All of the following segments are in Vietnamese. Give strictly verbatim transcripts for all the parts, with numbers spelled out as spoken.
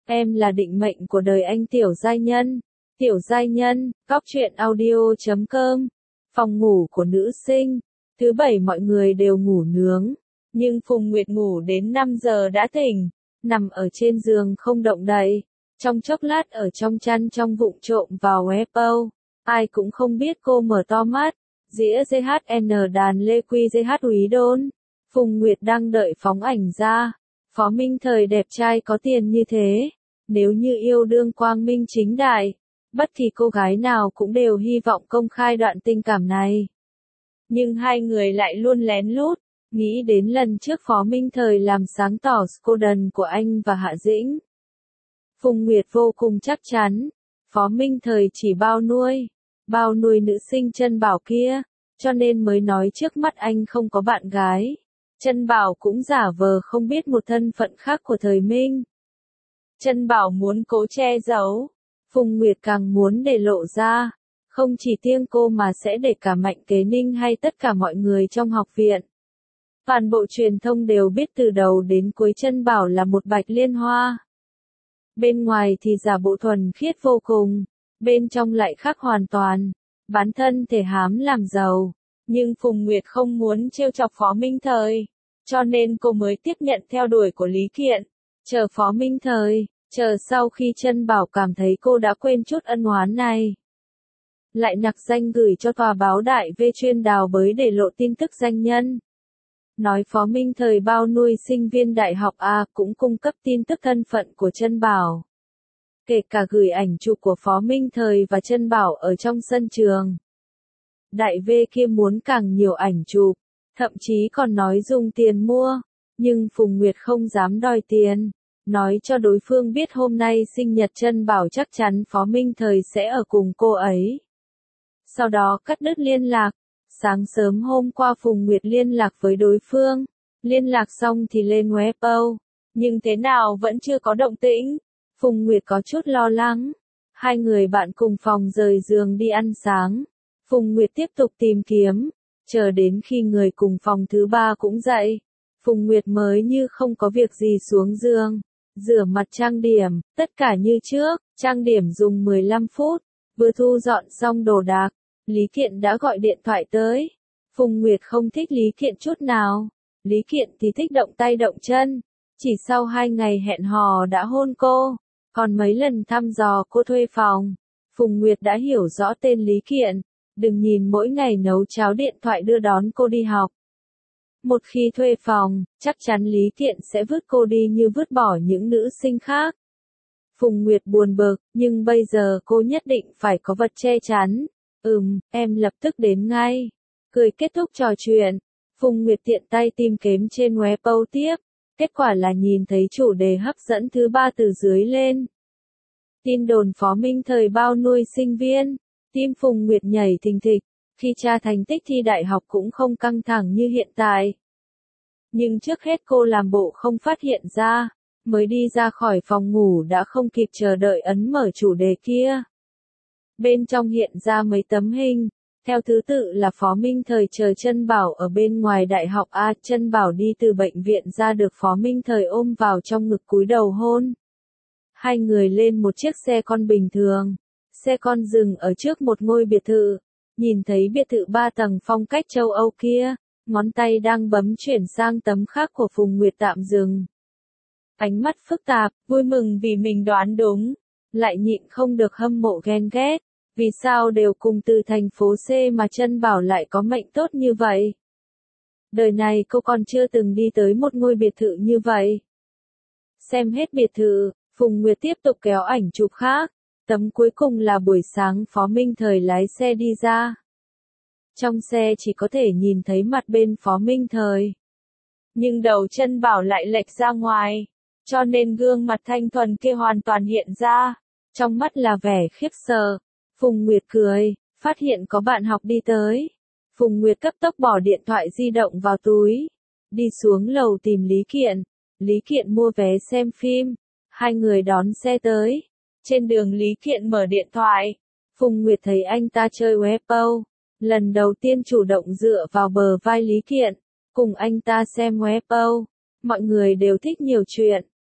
Em là định mệnh của đời anh Tiểu Giai Nhân. Tiểu Giai Nhân, góc truyện audio chấm com. Phòng ngủ của nữ sinh. Thứ bảy mọi người đều ngủ nướng. Nhưng Phùng Nguyệt ngủ đến năm giờ đã tỉnh. Nằm ở trên giường không động đậy. Trong chốc lát ở trong chăn trong vụng trộm vào Weibo. Ai cũng không biết cô mở to mắt. Dĩa giê hát en đàn Lê Quy giê hát Úy Đôn. Phùng Nguyệt đang đợi phóng ảnh ra. Phó Minh Thời đẹp trai có tiền như thế. Nếu như yêu đương quang minh chính đại, bất kỳ cô gái nào cũng đều hy vọng công khai đoạn tình cảm này. Nhưng hai người lại luôn lén lút, nghĩ đến lần trước Phó Minh Thời làm sáng tỏ scandal của anh và Hạ Dĩnh. Phùng Nguyệt vô cùng chắc chắn, Phó Minh Thời chỉ bao nuôi, bao nuôi nữ sinh Chân Bảo kia, cho nên mới nói trước mắt anh không có bạn gái. Chân Bảo cũng giả vờ không biết một thân phận khác của Thời Minh. Chân Bảo muốn cố che giấu, Phùng Nguyệt càng muốn để lộ ra, không chỉ riêng cô mà sẽ để cả Mạnh Kế Ninh hay tất cả mọi người trong học viện. Toàn bộ truyền thông đều biết từ đầu đến cuối Chân Bảo là một bạch liên hoa. Bên ngoài thì giả bộ thuần khiết vô cùng, bên trong lại khác hoàn toàn, bán thân thể hám làm giàu. Nhưng Phùng Nguyệt không muốn trêu chọc Phó Minh Thời, cho nên cô mới tiếp nhận theo đuổi của Lý Kiện, chờ Phó Minh Thời, chờ sau khi Chân Bảo cảm thấy cô đã quên chút ân oán này. Lại nặc danh gửi cho tòa báo Đại V chuyên đào bới để lộ tin tức danh nhân. Nói Phó Minh Thời bao nuôi sinh viên đại học A cũng cung cấp tin tức thân phận của Chân Bảo. Kể cả gửi ảnh chụp của Phó Minh Thời và Chân Bảo ở trong sân trường. Đại V kia muốn càng nhiều ảnh chụp, thậm chí còn nói dùng tiền mua, nhưng Phùng Nguyệt không dám đòi tiền, nói cho đối phương biết hôm nay sinh nhật Chân Bảo chắc chắn Phó Minh Thời sẽ ở cùng cô ấy. Sau đó cắt đứt liên lạc, sáng sớm hôm qua Phùng Nguyệt liên lạc với đối phương, liên lạc xong thì lên Weibo, nhưng thế nào vẫn chưa có động tĩnh, Phùng Nguyệt có chút lo lắng, hai người bạn cùng phòng rời giường đi ăn sáng. Phùng Nguyệt tiếp tục tìm kiếm, chờ đến khi người cùng phòng thứ ba cũng dậy, Phùng Nguyệt mới như không có việc gì xuống giường, rửa mặt trang điểm, tất cả như trước, trang điểm dùng mười lăm phút, vừa thu dọn xong đồ đạc, Lý Kiện đã gọi điện thoại tới. Phùng Nguyệt không thích Lý Kiện chút nào, Lý Kiện thì thích động tay động chân, chỉ sau hai ngày hẹn hò đã hôn cô, còn mấy lần thăm dò cô thuê phòng, Phùng Nguyệt đã hiểu rõ tên Lý Kiện. Đừng nhìn mỗi ngày nấu cháo điện thoại đưa đón cô đi học. Một khi thuê phòng, chắc chắn Lý Kiện sẽ vứt cô đi như vứt bỏ những nữ sinh khác. Phùng Nguyệt buồn bực, nhưng bây giờ cô nhất định phải có vật che chắn. Ừm, em lập tức đến ngay. Cười kết thúc trò chuyện, Phùng Nguyệt tiện tay tìm kiếm trên Weibo tiếp. Kết quả là nhìn thấy chủ đề hấp dẫn thứ ba từ dưới lên. Tin đồn Phó Minh Thời bao nuôi sinh viên. Tim Phùng Nguyệt nhảy thình thịch, khi tra thành tích thi đại học cũng không căng thẳng như hiện tại. Nhưng trước hết cô làm bộ không phát hiện ra, mới đi ra khỏi phòng ngủ đã không kịp chờ đợi ấn mở chủ đề kia. Bên trong hiện ra mấy tấm hình, theo thứ tự là Phó Minh Thời chờ Chân Bảo ở bên ngoài đại học A, Chân Bảo đi từ bệnh viện ra được Phó Minh Thời ôm vào trong ngực cúi đầu hôn. Hai người lên một chiếc xe con bình thường. Xe con dừng ở trước một ngôi biệt thự, nhìn thấy biệt thự ba tầng phong cách châu Âu kia, ngón tay đang bấm chuyển sang tấm khác của Phùng Nguyệt tạm dừng. Ánh mắt phức tạp, vui mừng vì mình đoán đúng, lại nhịn không được hâm mộ ghen ghét, vì sao đều cùng từ thành phố C mà Chân Bảo lại có mệnh tốt như vậy. Đời này cô còn chưa từng đi tới một ngôi biệt thự như vậy. Xem hết biệt thự, Phùng Nguyệt tiếp tục kéo ảnh chụp khác. Tấm cuối cùng là buổi sáng Phó Minh Thời lái xe đi ra. Trong xe chỉ có thể nhìn thấy mặt bên Phó Minh Thời. Nhưng đầu Chân Bảo lại lệch ra ngoài, cho nên gương mặt thanh thuần kia hoàn toàn hiện ra. Trong mắt là vẻ khiếp sợ. Phùng Nguyệt cười, phát hiện có bạn học đi tới. Phùng Nguyệt cấp tốc bỏ điện thoại di động vào túi. Đi xuống lầu tìm Lý Kiện. Lý Kiện mua vé xem phim. Hai người đón xe tới. Trên đường Lý Kiện mở điện thoại, Phùng Nguyệt thấy anh ta chơi Weibo, lần đầu tiên chủ động dựa vào bờ vai Lý Kiện, cùng anh ta xem Weibo, mọi người đều thích nhiều chuyện,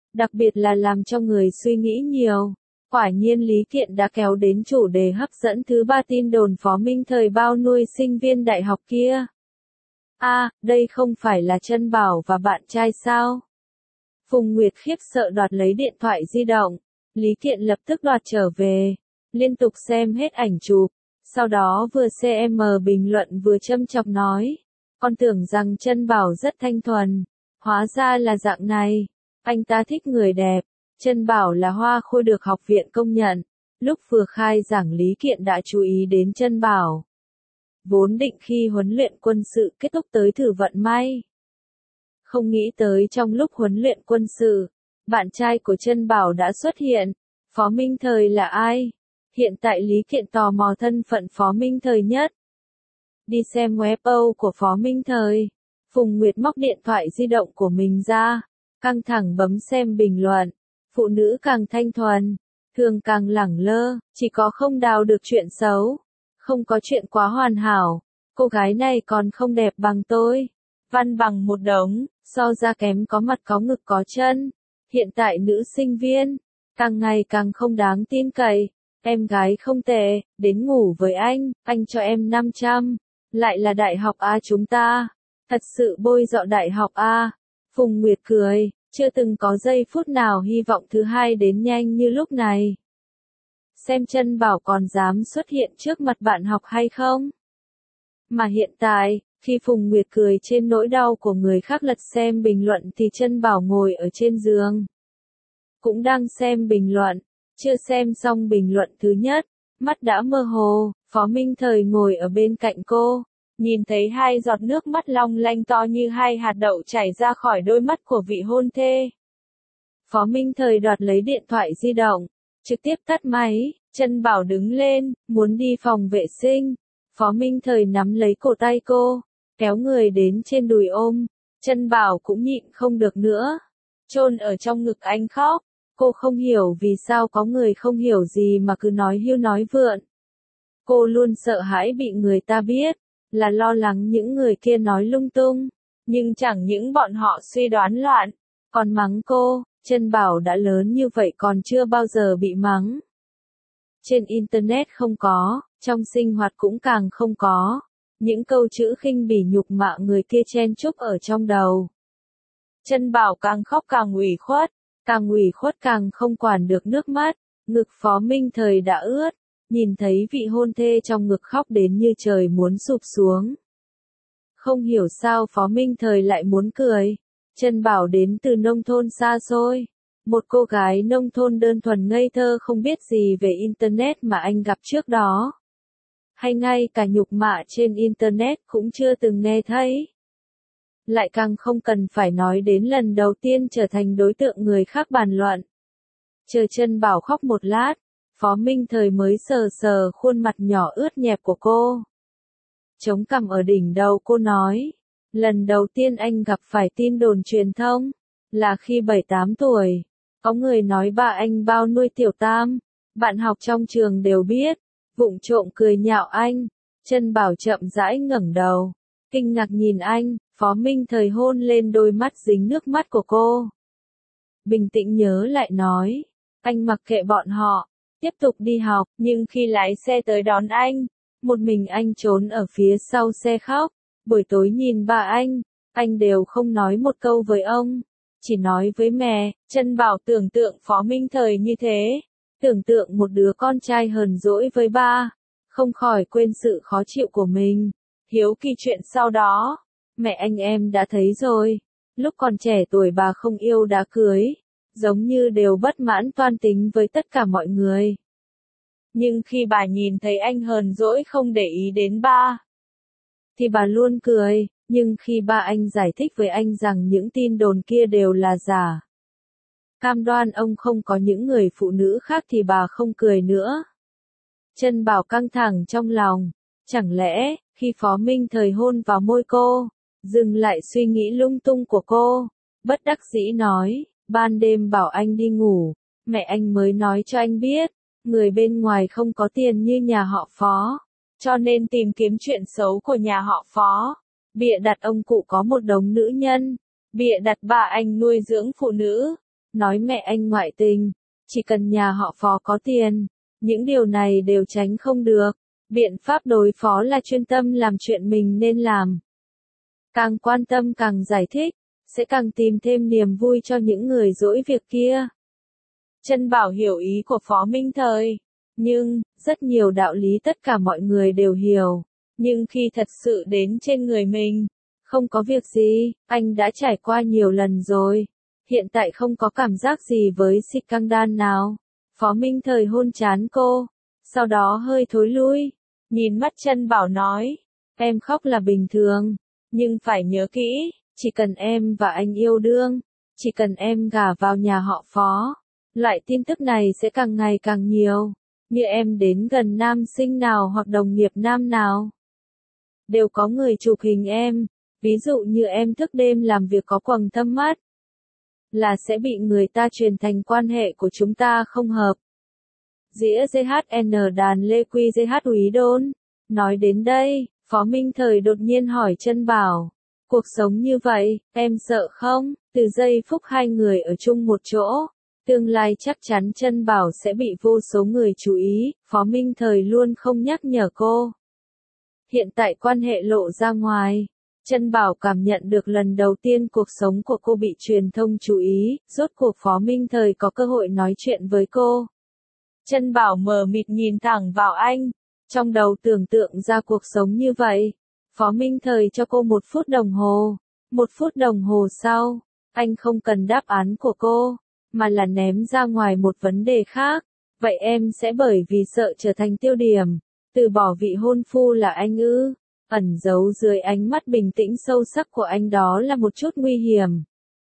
đặc biệt là làm cho người suy nghĩ nhiều. Quả nhiên Lý Kiện đã kéo đến chủ đề hấp dẫn thứ ba tin đồn Phó Minh Thời bao nuôi sinh viên đại học kia. A, à, đây không phải là Trân Bảo và bạn trai sao? Phùng Nguyệt khiếp sợ đoạt lấy điện thoại di động. Lý Kiện lập tức đoạt trở về, liên tục xem hết ảnh chụp, sau đó vừa xem bình luận vừa châm chọc nói. Con tưởng rằng Trân Bảo rất thanh thuần, hóa ra là dạng này. Anh ta thích người đẹp. Trân Bảo là hoa khôi được học viện công nhận. Lúc vừa khai giảng Lý Kiện đã chú ý đến Trân Bảo. Vốn định khi huấn luyện quân sự kết thúc tới thử vận may. Không nghĩ tới trong lúc huấn luyện quân sự, bạn trai của Trân Bảo đã xuất hiện. Phó Minh Thời là ai? Hiện tại Lý Kiện tò mò thân phận Phó Minh Thời nhất. Đi xem web của Phó Minh Thời. Phùng Nguyệt móc điện thoại di động của mình ra, căng thẳng bấm xem bình luận. Phụ nữ càng thanh thuần, thường càng lẳng lơ, chỉ có không đào được chuyện xấu, không có chuyện quá hoàn hảo. Cô gái này còn không đẹp bằng tôi. Văn bằng một đống, so ra kém có mặt có ngực có chân. Hiện tại nữ sinh viên, càng ngày càng không đáng tin cậy. Em gái không tệ, đến ngủ với anh, anh cho em năm trăm. Lại là đại học A chúng ta. Thật sự bôi dọ đại học A. Phùng Nguyệt cười, chưa từng có giây phút nào hy vọng thứ hai đến nhanh như lúc này. Xem Trân Bảo còn dám xuất hiện trước mặt bạn học hay không? Mà hiện tại, khi Phùng Nguyệt cười trên nỗi đau của người khác lật xem bình luận thì Trân Bảo ngồi ở trên giường. Cũng đang xem bình luận, chưa xem xong bình luận thứ nhất, mắt đã mơ hồ, Phó Minh Thời ngồi ở bên cạnh cô, nhìn thấy hai giọt nước mắt long lanh to như hai hạt đậu chảy ra khỏi đôi mắt của vị hôn thê. Phó Minh Thời đoạt lấy điện thoại di động, trực tiếp tắt máy, Trân Bảo đứng lên, muốn đi phòng vệ sinh. Phó Minh Thời nắm lấy cổ tay cô, kéo người đến trên đùi ôm. Trân Bảo cũng nhịn không được nữa, chôn ở trong ngực anh khóc. Cô không hiểu vì sao có người không hiểu gì mà cứ nói hưu nói vượn. Cô luôn sợ hãi bị người ta biết, là lo lắng những người kia nói lung tung, nhưng chẳng những bọn họ suy đoán loạn, còn mắng cô. Trân Bảo đã lớn như vậy còn chưa bao giờ bị mắng. Trên Internet không có, trong sinh hoạt cũng càng không có. Những câu chữ khinh bỉ nhục mạ người kia chen chúc ở trong đầu. Trân Bảo càng khóc càng ủy khuất, càng ủy khuất càng không quản được nước mắt. Ngực Phó Minh Thời đã ướt, nhìn thấy vị hôn thê trong ngực khóc đến như trời muốn sụp xuống. Không hiểu sao Phó Minh Thời lại muốn cười. Trân Bảo đến từ nông thôn xa xôi, một cô gái nông thôn đơn thuần ngây thơ không biết gì về Internet mà anh gặp trước đó. Hay ngay cả nhục mạ trên Internet cũng chưa từng nghe thấy. Lại càng không cần phải nói đến lần đầu tiên trở thành đối tượng người khác bàn luận. Chờ Trân Bảo khóc một lát, Phó Minh Thời mới sờ sờ khuôn mặt nhỏ ướt nhẹp của cô. Chống cằm ở đỉnh đầu cô nói. Lần đầu tiên anh gặp phải tin đồn truyền thông, là khi bảy tám tuổi. Có người nói ba anh bao nuôi tiểu tam, bạn học trong trường đều biết, vụng trộm cười nhạo anh. Trân Bảo chậm rãi ngẩng đầu, kinh ngạc nhìn anh. Phó Minh Thời hôn lên đôi mắt dính nước mắt của cô. Bình tĩnh nhớ lại nói, anh mặc kệ bọn họ, tiếp tục đi học, nhưng khi lái xe tới đón anh, một mình anh trốn ở phía sau xe khóc. Buổi tối nhìn ba anh, anh đều không nói một câu với ông, chỉ nói với mẹ. Trân Bảo tưởng tượng Phó Minh Thời như thế, tưởng tượng một đứa con trai hờn dỗi với ba, không khỏi quên sự khó chịu của mình. Hiếu kỳ chuyện sau đó, mẹ anh em đã thấy rồi, lúc còn trẻ tuổi bà không yêu đã cưới, giống như đều bất mãn toan tính với tất cả mọi người. Nhưng khi bà nhìn thấy anh hờn dỗi không để ý đến ba, thì bà luôn cười. Nhưng khi ba anh giải thích với anh rằng những tin đồn kia đều là giả, cam đoan ông không có những người phụ nữ khác thì bà không cười nữa. Trân Bảo căng thẳng trong lòng, chẳng lẽ, khi Phó Minh Thời hôn vào môi cô, dừng lại suy nghĩ lung tung của cô, bất đắc dĩ nói, ban đêm bảo anh đi ngủ, mẹ anh mới nói cho anh biết, người bên ngoài không có tiền như nhà họ Phó, cho nên tìm kiếm chuyện xấu của nhà họ Phó, bịa đặt ông cụ có một đống nữ nhân, bịa đặt bà anh nuôi dưỡng phụ nữ, nói mẹ anh ngoại tình, chỉ cần nhà họ Phó có tiền, những điều này đều tránh không được. Biện pháp đối phó là chuyên tâm làm chuyện mình nên làm. Càng quan tâm càng giải thích, sẽ càng tìm thêm niềm vui cho những người dỗi việc kia. Trân Bảo hiểu ý của Phó Minh Thời, nhưng, rất nhiều đạo lý tất cả mọi người đều hiểu, nhưng khi thật sự đến trên người mình, không có việc gì, anh đã trải qua nhiều lần rồi, hiện tại không có cảm giác gì với Sikandar nào. Phó Minh Thời hôn trán cô, sau đó hơi thối lui, nhìn mắt Trân Bảo nói, em khóc là bình thường, nhưng phải nhớ kỹ, chỉ cần em và anh yêu đương, chỉ cần em gả vào nhà họ Phó, loại tin tức này sẽ càng ngày càng nhiều, như em đến gần nam sinh nào hoặc đồng nghiệp nam nào, đều có người chụp hình em, ví dụ như em thức đêm làm việc có quầng thâm mắt, là sẽ bị người ta truyền thành quan hệ của chúng ta không hợp. Dĩa giê hát en đàn Lê Quy giê hát Úy Đôn. Nói đến đây, Phó Minh Thời đột nhiên hỏi Trân Bảo, cuộc sống như vậy, em sợ không? Từ giây phút hai người ở chung một chỗ, tương lai chắc chắn Trân Bảo sẽ bị vô số người chú ý, Phó Minh Thời luôn không nhắc nhở cô. Hiện tại quan hệ lộ ra ngoài, Trân Bảo cảm nhận được lần đầu tiên cuộc sống của cô bị truyền thông chú ý, rốt cuộc Phó Minh Thời có cơ hội nói chuyện với cô. Trân Bảo mờ mịt nhìn thẳng vào anh, trong đầu tưởng tượng ra cuộc sống như vậy. Phó Minh Thời cho cô một phút đồng hồ. Một phút đồng hồ sau, anh không cần đáp án của cô, mà là ném ra ngoài một vấn đề khác. Vậy em sẽ bởi vì sợ trở thành tiêu điểm, từ bỏ vị hôn phu là anh ư? Ẩn giấu dưới ánh mắt bình tĩnh sâu sắc của anh đó là một chút nguy hiểm.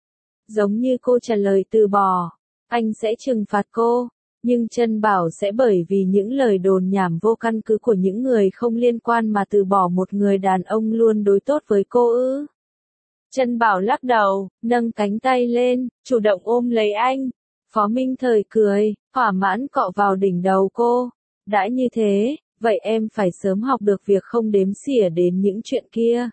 Giống như cô trả lời từ bỏ, anh sẽ trừng phạt cô. Nhưng Trân Bảo sẽ bởi vì những lời đồn nhảm vô căn cứ của những người không liên quan mà từ bỏ một người đàn ông luôn đối tốt với cô ư? Trân Bảo lắc đầu, nâng cánh tay lên, chủ động ôm lấy anh. Phó Minh Thời cười, thỏa mãn cọ vào đỉnh đầu cô. Đã như thế, vậy em phải sớm học được việc không đếm xỉa đến những chuyện kia.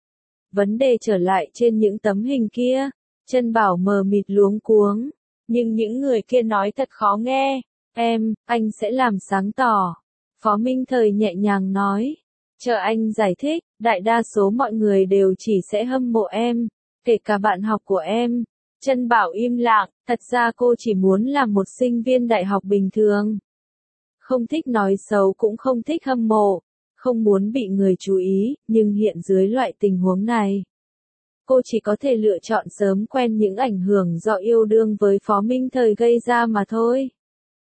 Vấn đề trở lại trên những tấm hình kia, Trân Bảo mờ mịt luống cuống. Nhưng những người kia nói thật khó nghe. Em, anh sẽ làm sáng tỏ. Phó Minh Thời nhẹ nhàng nói. Chờ anh giải thích, đại đa số mọi người đều chỉ sẽ hâm mộ em, kể cả bạn học của em. Trân Bảo im lặng, thật ra cô chỉ muốn làm một sinh viên đại học bình thường. Không thích nói xấu cũng không thích hâm mộ, không muốn bị người chú ý, nhưng hiện dưới loại tình huống này, cô chỉ có thể lựa chọn sớm quen những ảnh hưởng do yêu đương với Phó Minh Thời gây ra mà thôi.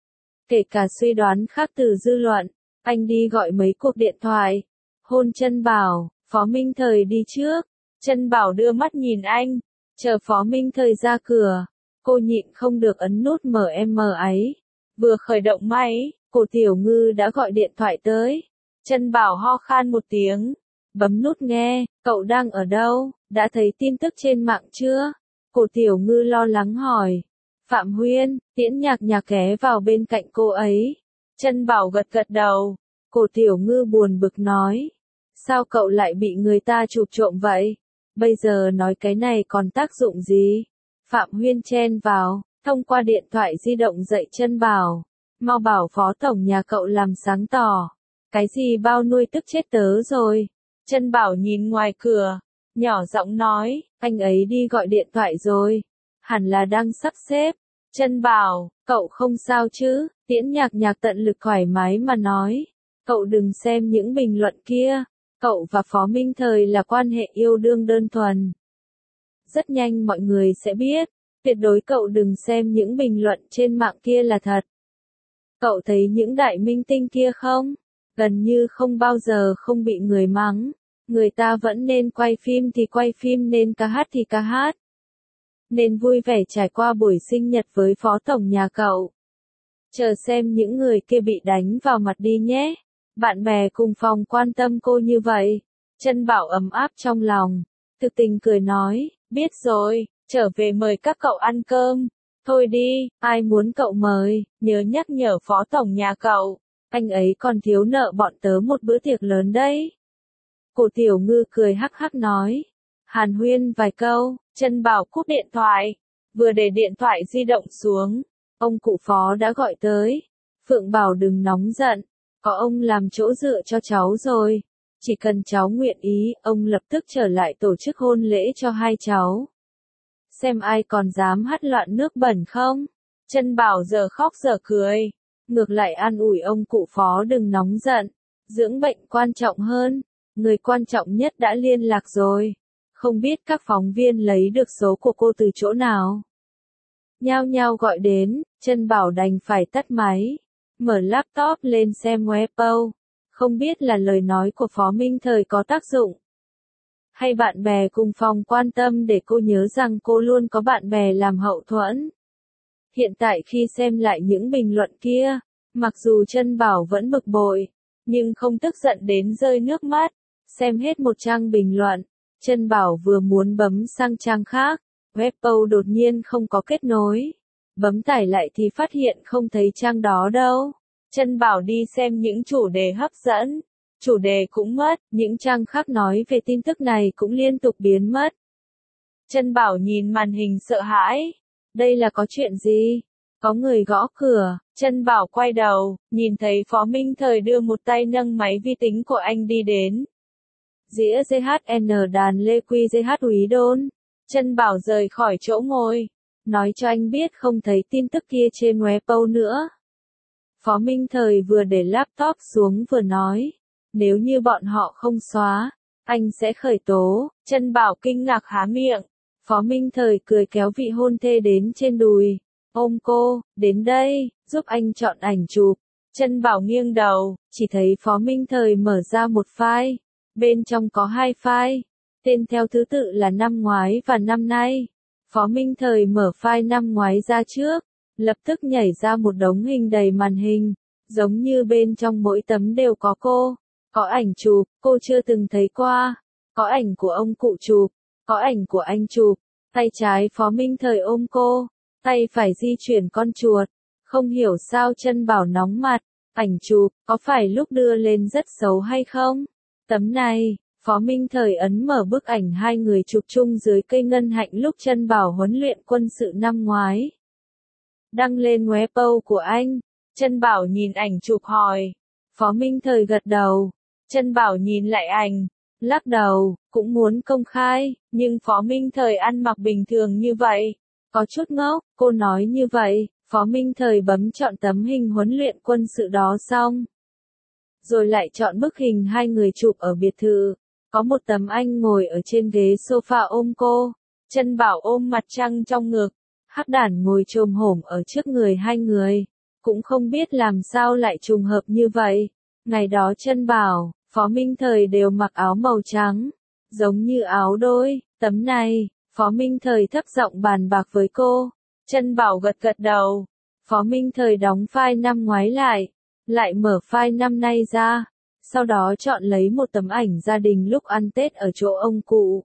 Kể cả suy đoán khác từ dư luận, anh đi gọi mấy cuộc điện thoại, hôn Trân Bảo, Phó Minh Thời đi trước. Trân Bảo đưa mắt nhìn anh, chờ Phó Minh Thời ra cửa, cô nhịn không được ấn nút em em ấy. Vừa khởi động máy, cô Tiểu Ngư đã gọi điện thoại tới. Trân Bảo ho khan một tiếng, bấm nút nghe, cậu đang ở đâu, đã thấy tin tức trên mạng chưa? Cô Tiểu Ngư lo lắng hỏi. Phạm Huyên, Tiễn Nhạc Nhạc ghé vào bên cạnh cô ấy. Trân Bảo gật gật đầu. Cô Tiểu Ngư buồn bực nói. Sao cậu lại bị người ta chụp trộm vậy? Bây giờ nói cái này còn tác dụng gì? Phạm Huyên chen vào, thông qua điện thoại di động dạy Trân Bảo. Mau bảo Phó Tổng nhà cậu làm sáng tỏ. Cái gì bao nuôi tức chết tớ rồi? Trân Bảo nhìn ngoài cửa, nhỏ giọng nói, anh ấy đi gọi điện thoại rồi. Hẳn là đang sắp xếp. Trân Bảo, cậu không sao chứ? Tiễn Nhạc Nhạc tận lực thoải mái mà nói. Cậu đừng xem những bình luận kia. Cậu và Phó Minh Thời là quan hệ yêu đương đơn thuần. Rất nhanh mọi người sẽ biết. Tuyệt đối cậu đừng xem những bình luận trên mạng kia là thật. Cậu thấy những đại minh tinh kia không? Gần như không bao giờ không bị người mắng. Người ta vẫn nên quay phim thì quay phim, nên ca hát thì ca hát. Nên vui vẻ trải qua buổi sinh nhật với Phó Tổng nhà cậu. Chờ xem những người kia bị đánh vào mặt đi nhé. Bạn bè cùng phòng quan tâm cô như vậy. Trân Bảo ấm áp trong lòng. Thực tình cười nói, biết rồi, trở về mời các cậu ăn cơm. Thôi đi, ai muốn cậu mời, nhớ nhắc nhở Phó Tổng nhà cậu. Anh ấy còn thiếu nợ bọn tớ một bữa tiệc lớn đấy. Cô Tiểu Ngư cười hắc hắc nói. Hàn huyên vài câu, Trân Bảo cúp điện thoại. Vừa để điện thoại di động xuống, ông cụ Phó đã gọi tới. Phượng bảo đừng nóng giận, có ông làm chỗ dựa cho cháu rồi. Chỉ cần cháu nguyện ý, ông lập tức trở lại tổ chức hôn lễ cho hai cháu. Xem ai còn dám hắt loạn nước bẩn không? Trân Bảo giờ khóc giờ cười. Ngược lại an ủi ông cụ Phó đừng nóng giận. Dưỡng bệnh quan trọng hơn. Người quan trọng nhất đã liên lạc rồi. Không biết các phóng viên lấy được số của cô từ chỗ nào. Nhao nhao gọi đến, Trân Bảo đành phải tắt máy. Mở laptop lên xem Weibo. Không biết là lời nói của Phó Minh Thời có tác dụng. Hay bạn bè cùng phòng quan tâm để cô nhớ rằng cô luôn có bạn bè làm hậu thuẫn. Hiện tại khi xem lại những bình luận kia, mặc dù Trân Bảo vẫn bực bội, nhưng không tức giận đến rơi nước mắt. Xem hết một trang bình luận, Trân Bảo vừa muốn bấm sang trang khác, Weibo đột nhiên không có kết nối. Bấm tải lại thì phát hiện không thấy trang đó đâu. Trân Bảo đi xem những chủ đề hấp dẫn. Chủ đề cũng mất, những trang khác nói về tin tức này cũng liên tục biến mất. Trân Bảo nhìn màn hình sợ hãi. Đây là có chuyện gì? Có người gõ cửa, Trân Bảo quay đầu, nhìn thấy Phó Minh Thời đưa một tay nâng máy vi tính của anh đi đến. Dĩa giê hát en đàn Lê Quy giê hát Úy Đôn. Trân Bảo rời khỏi chỗ ngồi, nói cho anh biết không thấy tin tức kia trên Weibo nữa. Phó Minh Thời vừa để laptop xuống vừa nói, nếu như bọn họ không xóa, anh sẽ khởi tố. Trân Bảo kinh ngạc há miệng. Phó Minh Thời cười kéo vị hôn thê đến trên đùi, ôm cô, đến đây, giúp anh chọn ảnh chụp. Trân Bảo nghiêng đầu, chỉ thấy Phó Minh Thời mở ra một file, bên trong có hai file, tên theo thứ tự là năm ngoái và năm nay. Phó Minh Thời mở file năm ngoái ra trước, lập tức nhảy ra một đống hình đầy màn hình, giống như bên trong mỗi tấm đều có cô, có ảnh chụp, cô chưa từng thấy qua, có ảnh của ông cụ chụp, có ảnh của anh chụp, tay trái Phó Minh Thời ôm cô, tay phải di chuyển con chuột, không hiểu sao Trân Bảo nóng mặt, ảnh chụp, có phải lúc đưa lên rất xấu hay không? Tấm này, Phó Minh Thời ấn mở bức ảnh hai người chụp chung dưới cây ngân hạnh lúc Trân Bảo huấn luyện quân sự năm ngoái. Đăng lên Weibo của anh, Trân Bảo nhìn ảnh chụp hỏi. Phó Minh Thời gật đầu, Trân Bảo nhìn lại ảnh, lắc đầu, cũng muốn công khai, nhưng Phó Minh Thời ăn mặc bình thường như vậy. Có chút ngốc, cô nói như vậy, Phó Minh Thời bấm chọn tấm hình huấn luyện quân sự đó xong. Rồi lại chọn bức hình hai người chụp ở biệt thự. Có một tấm anh ngồi ở trên ghế sofa ôm cô, Trân Bảo ôm mặt trăng trong ngực, Hắc Đản ngồi chồm hổm ở trước người hai người. Cũng không biết làm sao lại trùng hợp như vậy. Ngày đó Trân Bảo, Phó Minh Thời đều mặc áo màu trắng, giống như áo đôi. Tấm này, Phó Minh Thời thấp giọng bàn bạc với cô. Trân Bảo gật gật đầu. Phó Minh Thời đóng file năm ngoái lại, lại mở file năm nay ra. Sau đó chọn lấy một tấm ảnh gia đình lúc ăn Tết ở chỗ ông cụ.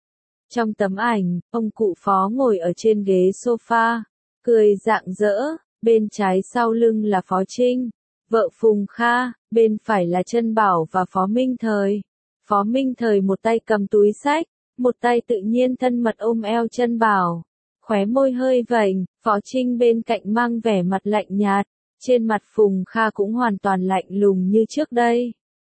Trong tấm ảnh, ông cụ Phó ngồi ở trên ghế sofa, cười rạng rỡ, bên trái sau lưng là Phó Trinh, vợ Phùng Kha, bên phải là Trân Bảo và Phó Minh Thời. Phó Minh Thời một tay cầm túi xách, một tay tự nhiên thân mật ôm eo Trân Bảo, khóe môi hơi vểnh. Phó Trinh bên cạnh mang vẻ mặt lạnh nhạt, trên mặt Phùng Kha cũng hoàn toàn lạnh lùng như trước đây.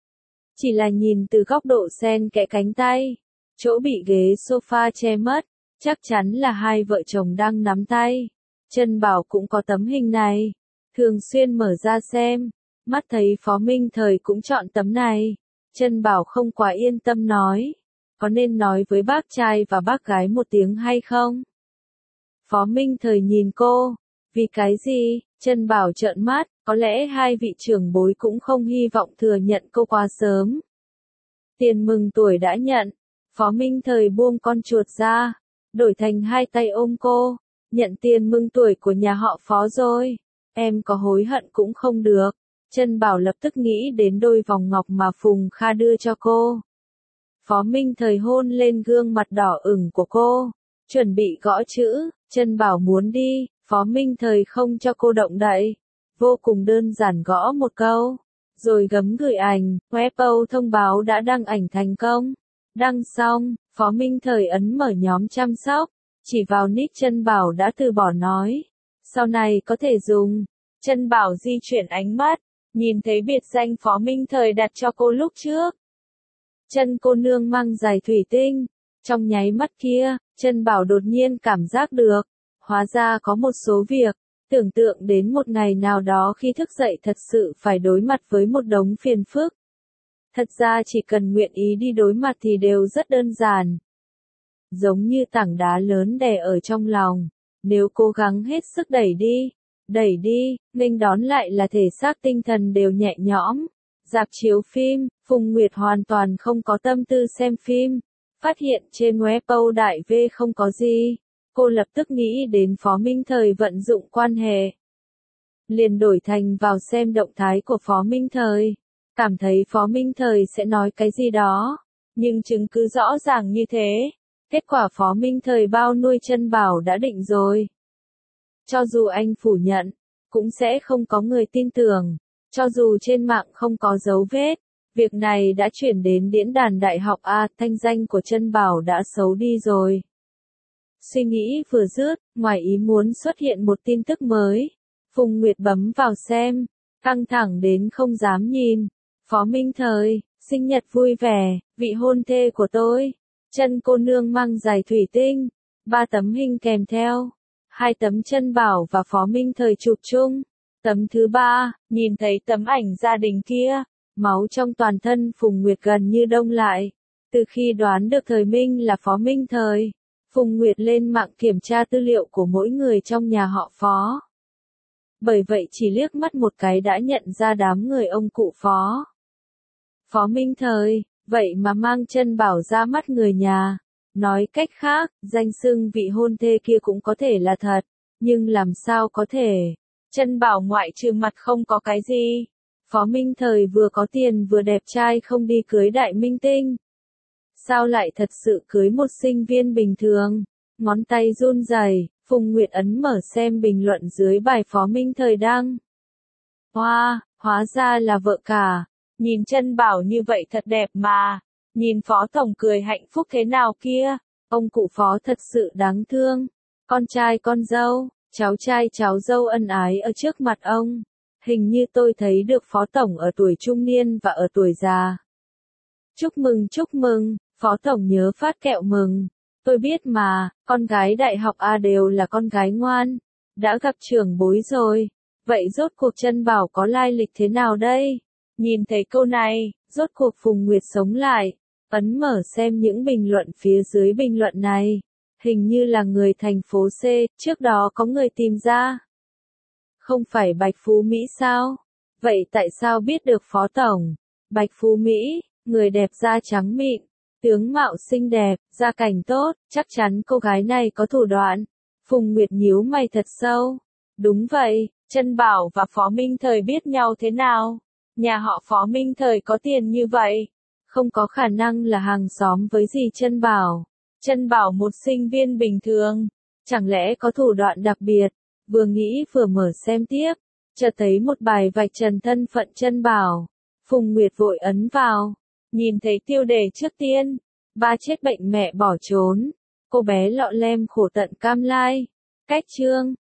Chỉ là nhìn từ góc độ xen kẽ cánh tay, chỗ bị ghế sofa che mất, chắc chắn là hai vợ chồng đang nắm tay. Trân Bảo cũng có tấm hình này, thường xuyên mở ra xem, mắt thấy Phó Minh Thời cũng chọn tấm này. Trân Bảo không quá yên tâm nói, có nên nói với bác trai và bác gái một tiếng hay không? Phó Minh Thời nhìn cô, vì cái gì? Trân Bảo trợn mắt, có lẽ hai vị trưởng bối cũng không hy vọng thừa nhận cô quá sớm. Tiền mừng tuổi đã nhận, Phó Minh Thời buông con chuột ra, đổi thành hai tay ôm cô, nhận tiền mừng tuổi của nhà họ Phó rồi, em có hối hận cũng không được. Trân Bảo lập tức nghĩ đến đôi vòng ngọc mà Phùng Kha đưa cho cô. Phó Minh Thời hôn lên gương mặt đỏ ửng của cô, chuẩn bị gõ chữ. Trân Bảo muốn đi, Phó Minh Thời không cho cô động đậy, vô cùng đơn giản gõ một câu, rồi gấm gửi ảnh. Weibo thông báo đã đăng ảnh thành công. Đăng xong, Phó Minh Thời ấn mở nhóm chăm sóc, chỉ vào nick Chân Bảo đã từ bỏ nói. Sau này có thể dùng. Chân Bảo di chuyển ánh mắt, nhìn thấy biệt danh Phó Minh Thời đặt cho cô lúc trước. Chân cô nương mang giày thủy tinh. Trong nháy mắt kia, Chân Bảo đột nhiên cảm giác được. Hóa ra có một số việc, tưởng tượng đến một ngày nào đó khi thức dậy thật sự phải đối mặt với một đống phiền phức. Thật ra chỉ cần nguyện ý đi đối mặt thì đều rất đơn giản. Giống như tảng đá lớn đè ở trong lòng, nếu cố gắng hết sức đẩy đi, đẩy đi, nghênh đón lại là thể xác tinh thần đều nhẹ nhõm. Rạp chiếu phim, Phùng Nguyệt hoàn toàn không có tâm tư xem phim, phát hiện trên web Âu Đại V không có gì. Cô lập tức nghĩ đến Phó Minh Thời vận dụng quan hệ. Liền đổi thành vào xem động thái của Phó Minh Thời. Cảm thấy Phó Minh Thời sẽ nói cái gì đó. Nhưng chứng cứ rõ ràng như thế. Kết quả Phó Minh Thời bao nuôi Chân Bảo đã định rồi. Cho dù anh phủ nhận, cũng sẽ không có người tin tưởng. Cho dù trên mạng không có dấu vết. Việc này đã chuyển đến diễn đàn đại học A, thanh danh của Chân Bảo đã xấu đi rồi. Suy nghĩ vừa dứt, ngoài ý muốn xuất hiện một tin tức mới. Phùng Nguyệt bấm vào xem, căng thẳng đến không dám nhìn. Phó Minh Thời, sinh nhật vui vẻ, vị hôn thê của tôi. Chân cô nương mang giày thủy tinh, ba tấm hình kèm theo. Hai tấm Chân Bảo và Phó Minh Thời chụp chung. Tấm thứ ba, nhìn thấy tấm ảnh gia đình kia, máu trong toàn thân Phùng Nguyệt gần như đông lại. Từ khi đoán được Thời Minh là Phó Minh Thời, Phùng Nguyệt lên mạng kiểm tra tư liệu của mỗi người trong nhà họ Phó. Bởi vậy chỉ liếc mắt một cái đã nhận ra đám người ông cụ Phó. Phó Minh Thời, vậy mà mang Chân Bảo ra mắt người nhà. Nói cách khác, danh xưng vị hôn thê kia cũng có thể là thật, nhưng làm sao có thể? Chân Bảo ngoại trừ mặt không có cái gì. Phó Minh Thời vừa có tiền vừa đẹp trai không đi cưới đại minh tinh. Sao lại thật sự cưới một sinh viên bình thường? Ngón tay run rẩy, Phùng Nguyệt ấn mở xem bình luận dưới bài Phó Minh Thời đăng. Hoa, wow, hóa ra là vợ cả. Nhìn Chân Bảo như vậy thật đẹp mà. Nhìn Phó Tổng cười hạnh phúc thế nào kia. Ông cụ Phó thật sự đáng thương. Con trai con dâu, cháu trai cháu dâu ân ái ở trước mặt ông. Hình như tôi thấy được Phó Tổng ở tuổi trung niên và ở tuổi già. Chúc mừng chúc mừng, Phó Tổng nhớ phát kẹo mừng. Tôi biết mà, con gái đại học A đều là con gái ngoan. Đã gặp trưởng bối rồi. Vậy rốt cuộc Chân Bảo có lai lịch thế nào đây? Nhìn thấy câu này, rốt cuộc Phùng Nguyệt sống lại. Ấn mở xem những bình luận phía dưới bình luận này. Hình như là người thành phố C, trước đó có người tìm ra. Không phải Bạch Phú Mỹ sao? Vậy tại sao biết được Phó Tổng? Bạch Phú Mỹ, người đẹp da trắng mịn, tướng mạo xinh đẹp, gia cảnh tốt, chắc chắn cô gái này có thủ đoạn. Phùng Nguyệt nhíu mày thật sâu. Đúng vậy, Chân Bảo và Phó Minh Thời biết nhau thế nào? Nhà họ Phó Minh Thời có tiền như vậy, không có khả năng là hàng xóm với dì Chân Bảo. Chân Bảo một sinh viên bình thường, chẳng lẽ có thủ đoạn đặc biệt? Vừa nghĩ vừa mở xem tiếp, chợt thấy một bài vạch trần thân phận Chân Bảo. Phùng Nguyệt vội ấn vào, nhìn thấy tiêu đề trước tiên, ba chết bệnh mẹ bỏ trốn, cô bé lọ lem khổ tận cam lai. Cách chương,